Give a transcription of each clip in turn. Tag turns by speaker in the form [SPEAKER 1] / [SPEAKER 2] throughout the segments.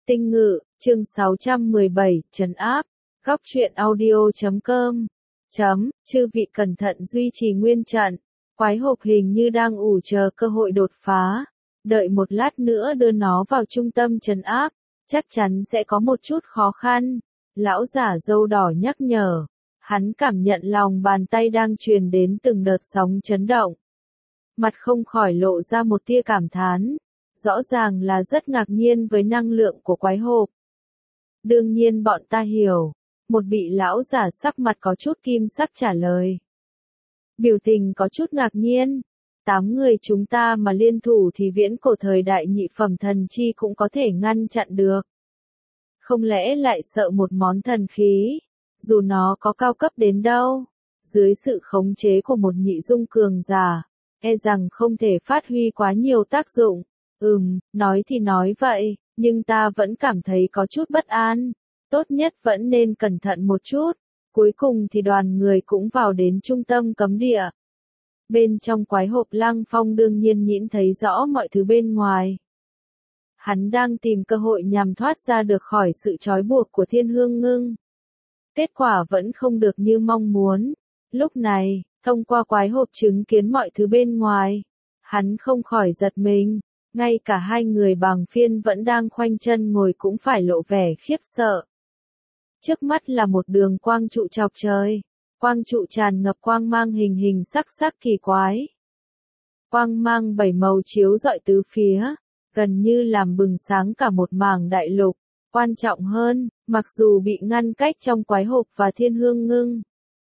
[SPEAKER 1] Tinh Ngự, chương 617, trấn áp. Góc truyện audio.com. Chư vị cẩn thận duy trì nguyên trận. Quái hộp hình như đang ủ chờ cơ hội đột phá. Đợi một lát nữa đưa nó vào trung tâm trấn áp, chắc chắn sẽ có một chút khó khăn. Lão giả râu đỏ nhắc nhở. Hắn cảm nhận lòng bàn tay đang truyền đến từng đợt sóng chấn động. Mặt không khỏi lộ ra một tia cảm thán. Rõ ràng là rất ngạc nhiên với năng lượng của quái hộp. Đương nhiên bọn ta hiểu. Một vị lão giả sắc mặt có chút kim sắc trả lời. Biểu tình có chút ngạc nhiên. 8 người chúng ta mà liên thủ thì viễn cổ thời đại nhị phẩm thần chi cũng có thể ngăn chặn được. Không lẽ lại sợ một món thần khí, dù nó có cao cấp đến đâu, dưới sự khống chế của một nhị dung cường giả, e rằng không thể phát huy quá nhiều tác dụng. Nói thì nói vậy, nhưng ta vẫn cảm thấy có chút bất an. Tốt nhất vẫn nên cẩn thận một chút. Cuối cùng thì đoàn người cũng vào đến trung tâm cấm địa. Bên trong quái hộp Lăng Phong đương nhiên nhìn thấy rõ mọi thứ bên ngoài. Hắn đang tìm cơ hội nhằm thoát ra được khỏi sự trói buộc của Thiên Hương Ngưng. Kết quả vẫn không được như mong muốn. Lúc này, thông qua quái hộp chứng kiến mọi thứ bên ngoài, hắn không khỏi giật mình. Ngay cả hai người bàng phiên vẫn đang khoanh chân ngồi cũng phải lộ vẻ khiếp sợ. Trước mắt là một đường quang trụ chọc trời. Quang trụ tràn ngập quang mang hình hình sắc sắc kỳ quái. Quang mang 7 màu chiếu rọi tứ phía, gần như làm bừng sáng cả một mảng đại lục. Quan trọng hơn, mặc dù bị ngăn cách trong quái hộp và Thiên Hương Ngưng,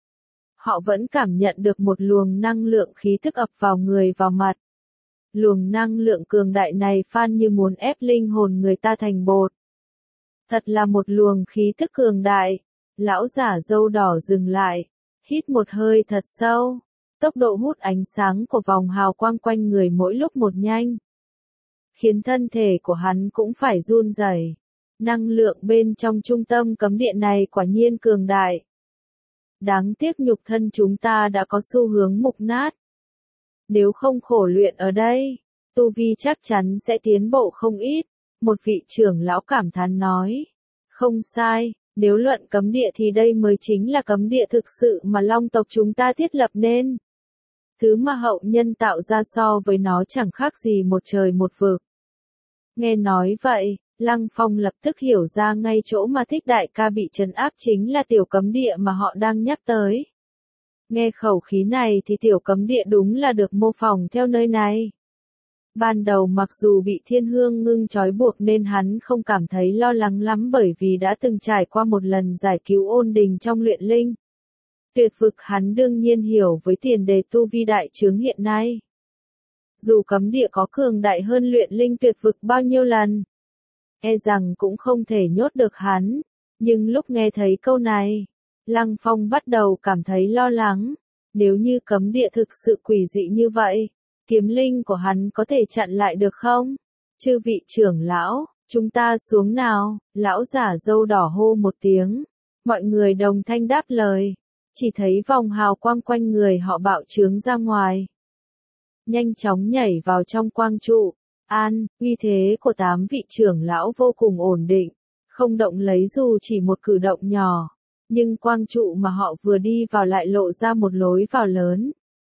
[SPEAKER 1] họ vẫn cảm nhận được một luồng năng lượng khí thức ập vào người vào mặt. Luồng năng lượng cường đại này phan như muốn ép linh hồn người ta thành bột. Thật là một luồng khí thức cường đại. Lão giả râu đỏ dừng lại, hít một hơi thật sâu. Tốc độ hút ánh sáng của vòng hào quang quanh người mỗi lúc một nhanh, khiến thân thể của hắn cũng phải run rẩy. Năng lượng bên trong trung tâm cấm địa này quả nhiên cường đại. Đáng tiếc nhục thân chúng ta đã có xu hướng mục nát. Nếu không khổ luyện ở đây, tu vi chắc chắn sẽ tiến bộ không ít. Một vị trưởng lão cảm thán nói. Không sai, nếu luận cấm địa thì đây mới chính là cấm địa thực sự mà Long tộc chúng ta thiết lập nên. Thứ mà hậu nhân tạo ra so với nó chẳng khác gì một trời một vực. Nghe nói vậy, Lăng Phong lập tức hiểu ra ngay chỗ mà Thích đại ca bị trấn áp chính là tiểu cấm địa mà họ đang nhắc tới. Nghe khẩu khí này thì tiểu cấm địa đúng là được mô phỏng theo nơi này. Ban đầu mặc dù bị Thiên Hương Ngưng trói buộc nên hắn không cảm thấy lo lắng lắm bởi vì đã từng trải qua một lần giải cứu ôn đình trong luyện linh. Tuyệt vực hắn đương nhiên hiểu với tiền đề tu vi đại chướng hiện nay. Dù cấm địa có cường đại hơn luyện linh tuyệt vực bao nhiêu lần, e rằng cũng không thể nhốt được hắn. Nhưng lúc nghe thấy câu này, Lăng Phong bắt đầu cảm thấy lo lắng. Nếu như cấm địa thực sự quỷ dị như vậy, kiếm linh của hắn có thể chặn lại được không? Chư vị trưởng lão, chúng ta xuống nào, lão giả râu đỏ hô một tiếng. Mọi người đồng thanh đáp lời. Chỉ thấy vòng hào quang quanh người họ bạo trướng ra ngoài, nhanh chóng nhảy vào trong quang trụ. Uy thế của 8 vị trưởng lão vô cùng ổn định, không động lấy dù chỉ một cử động nhỏ. Nhưng quang trụ mà họ vừa đi vào lại lộ ra một lối vào lớn.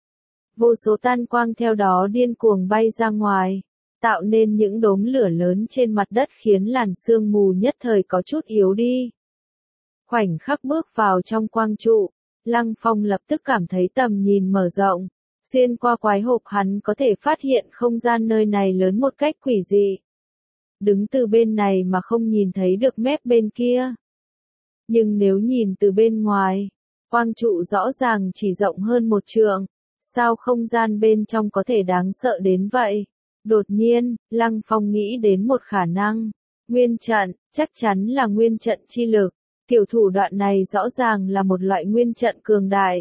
[SPEAKER 1] Vô số tan quang theo đó điên cuồng bay ra ngoài, tạo nên những đốm lửa lớn trên mặt đất khiến làn sương mù nhất thời có chút yếu đi. Khoảnh khắc bước vào trong quang trụ, Lăng Phong lập tức cảm thấy tầm nhìn mở rộng. Xuyên qua quái hộp hắn có thể phát hiện không gian nơi này lớn một cách quỷ dị. Đứng từ bên này mà không nhìn thấy được mép bên kia. Nhưng nếu nhìn từ bên ngoài, quang trụ rõ ràng chỉ rộng hơn một trượng. Sao không gian bên trong có thể đáng sợ đến vậy? Đột nhiên, Lăng Phong nghĩ đến một khả năng. Nguyên trận, chắc chắn là nguyên trận chi lực. Kiểu thủ đoạn này rõ ràng là một loại nguyên trận cường đại.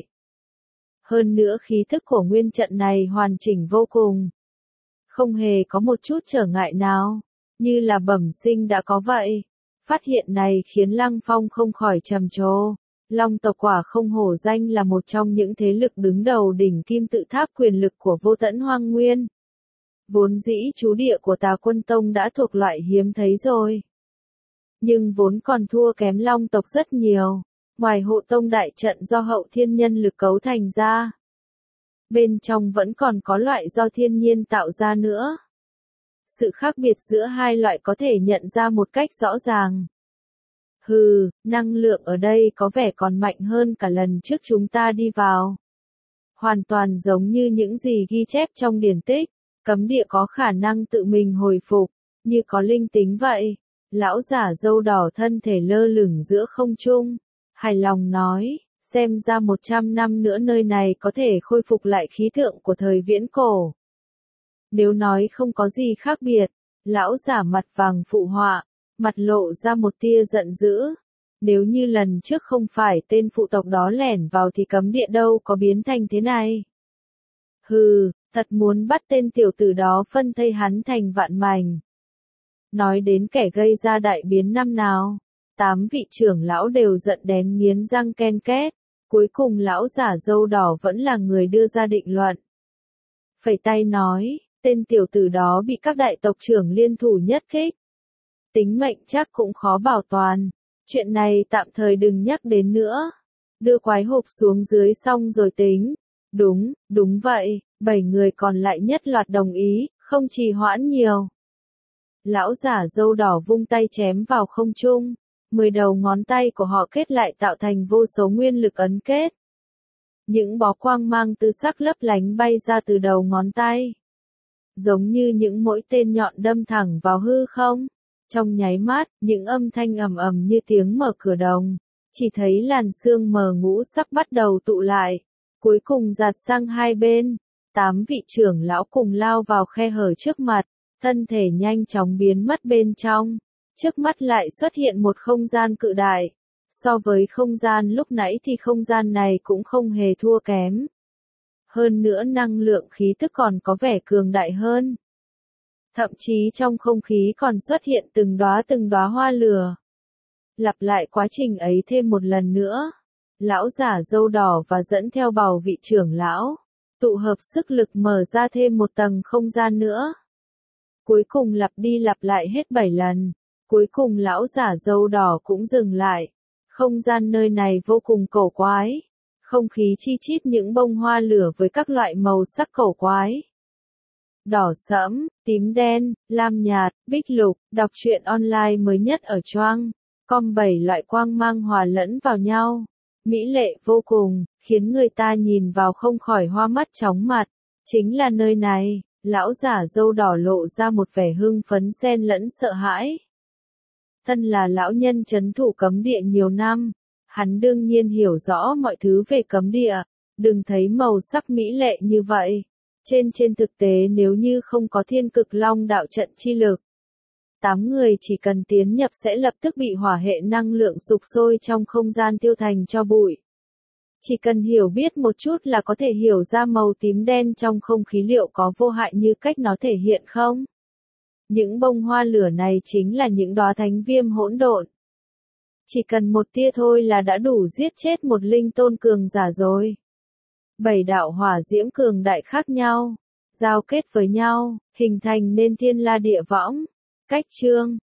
[SPEAKER 1] Hơn nữa khí thức của nguyên trận này hoàn chỉnh vô cùng. Không hề có một chút trở ngại nào, như là bẩm sinh đã có vậy. Phát hiện này khiến Lăng Phong không khỏi trầm trồ. Long tộc quả không hổ danh là một trong những thế lực đứng đầu đỉnh kim tự tháp quyền lực của vô tận hoang nguyên. Vốn dĩ trú địa của Tà Quân Tông đã thuộc loại hiếm thấy rồi. nhưng vốn còn thua kém Long tộc rất nhiều. Ngoài hộ tông đại trận do hậu thiên nhân lực cấu thành ra, bên trong vẫn còn có loại do thiên nhiên tạo ra nữa. Sự khác biệt giữa hai loại có thể nhận ra một cách rõ ràng. Năng lượng ở đây có vẻ còn mạnh hơn cả lần trước chúng ta đi vào. Hoàn toàn giống như những gì ghi chép trong điển tích, cấm địa có khả năng tự mình hồi phục, như có linh tính vậy. Lão giả râu đỏ thân thể lơ lửng giữa không trung, hài lòng nói, xem ra 100 năm nữa nơi này có thể khôi phục lại khí tượng của thời viễn cổ. Nếu nói không có gì khác biệt, lão giả mặt vàng phụ họa, mặt lộ ra một tia giận dữ. Nếu như lần trước không phải tên phụ tộc đó lẻn vào thì cấm địa đâu có biến thành thế này. Thật muốn bắt tên tiểu tử đó phân thây hắn thành vạn mảnh. Nói đến kẻ gây ra đại biến năm nào, 8 vị trưởng lão đều giận đến nghiến răng ken két. Cuối cùng lão giả râu đỏ vẫn là người đưa ra định luận. Phẩy tay nói, tên tiểu tử đó bị các đại tộc trưởng liên thủ nhất kích. Tính mệnh chắc cũng khó bảo toàn. Chuyện này tạm thời đừng nhắc đến nữa. Đưa quái hộp xuống dưới xong rồi tính. Đúng vậy, 7 người còn lại nhất loạt đồng ý, không trì hoãn nhiều. Lão giả râu đỏ vung tay chém vào không trung. 10 đầu ngón tay của họ kết lại tạo thành vô số nguyên lực ấn kết. Những bó quang mang tứ sắc lấp lánh bay ra từ đầu ngón tay. Giống như những mũi tên nhọn đâm thẳng vào hư không. Trong nháy mắt, những âm thanh ầm ầm như tiếng mở cửa đồng. Chỉ thấy làn sương mờ ngũ sắc bắt đầu tụ lại. Cuối cùng giạt sang hai bên. 8 vị trưởng lão cùng lao vào khe hở trước mặt. Thân thể nhanh chóng biến mất bên trong. Trước mắt lại xuất hiện một không gian cự đại. So với không gian lúc nãy thì không gian này cũng không hề thua kém. Hơn nữa năng lượng khí tức còn có vẻ cường đại hơn. Thậm chí trong không khí còn xuất hiện từng đóa hoa lửa. Lặp lại quá trình ấy thêm một lần nữa. Lão giả râu đỏ và dẫn theo bào vị trưởng lão. Tụ hợp sức lực mở ra thêm một tầng không gian nữa. Cuối cùng lặp đi lặp lại hết 7 lần. Cuối cùng lão giả râu đỏ cũng dừng lại. Không gian nơi này vô cùng cổ quái. Không khí chi chít những bông hoa lửa với các loại màu sắc cổ quái. Đỏ sẫm, tím đen, lam nhạt, bích lục, đọc truyện online mới nhất ở Choang. Com 7 loại quang mang hòa lẫn vào nhau. Mỹ lệ vô cùng, khiến người ta nhìn vào không khỏi hoa mắt chóng mặt. Chính là nơi này, lão giả râu đỏ lộ ra một vẻ hưng phấn xen lẫn sợ hãi. Thân là lão nhân trấn thủ cấm địa nhiều năm, hắn đương nhiên hiểu rõ mọi thứ về cấm địa, đừng thấy màu sắc mỹ lệ như vậy. Trên thực tế nếu như không có thiên cực long đạo trận chi lực, 8 người chỉ cần tiến nhập sẽ lập tức bị hỏa hệ năng lượng sục sôi trong không gian tiêu thành tro bụi. Chỉ cần hiểu biết một chút là có thể hiểu ra màu tím đen trong không khí liệu có vô hại như cách nó thể hiện không? Những bông hoa lửa này chính là những đóa thánh viêm hỗn độn. Chỉ cần một tia thôi là đã đủ giết chết một linh tôn cường giả rồi. 7 đạo hỏa diễm cường đại khác nhau, giao kết với nhau, hình thành nên thiên la địa võng. Cách chương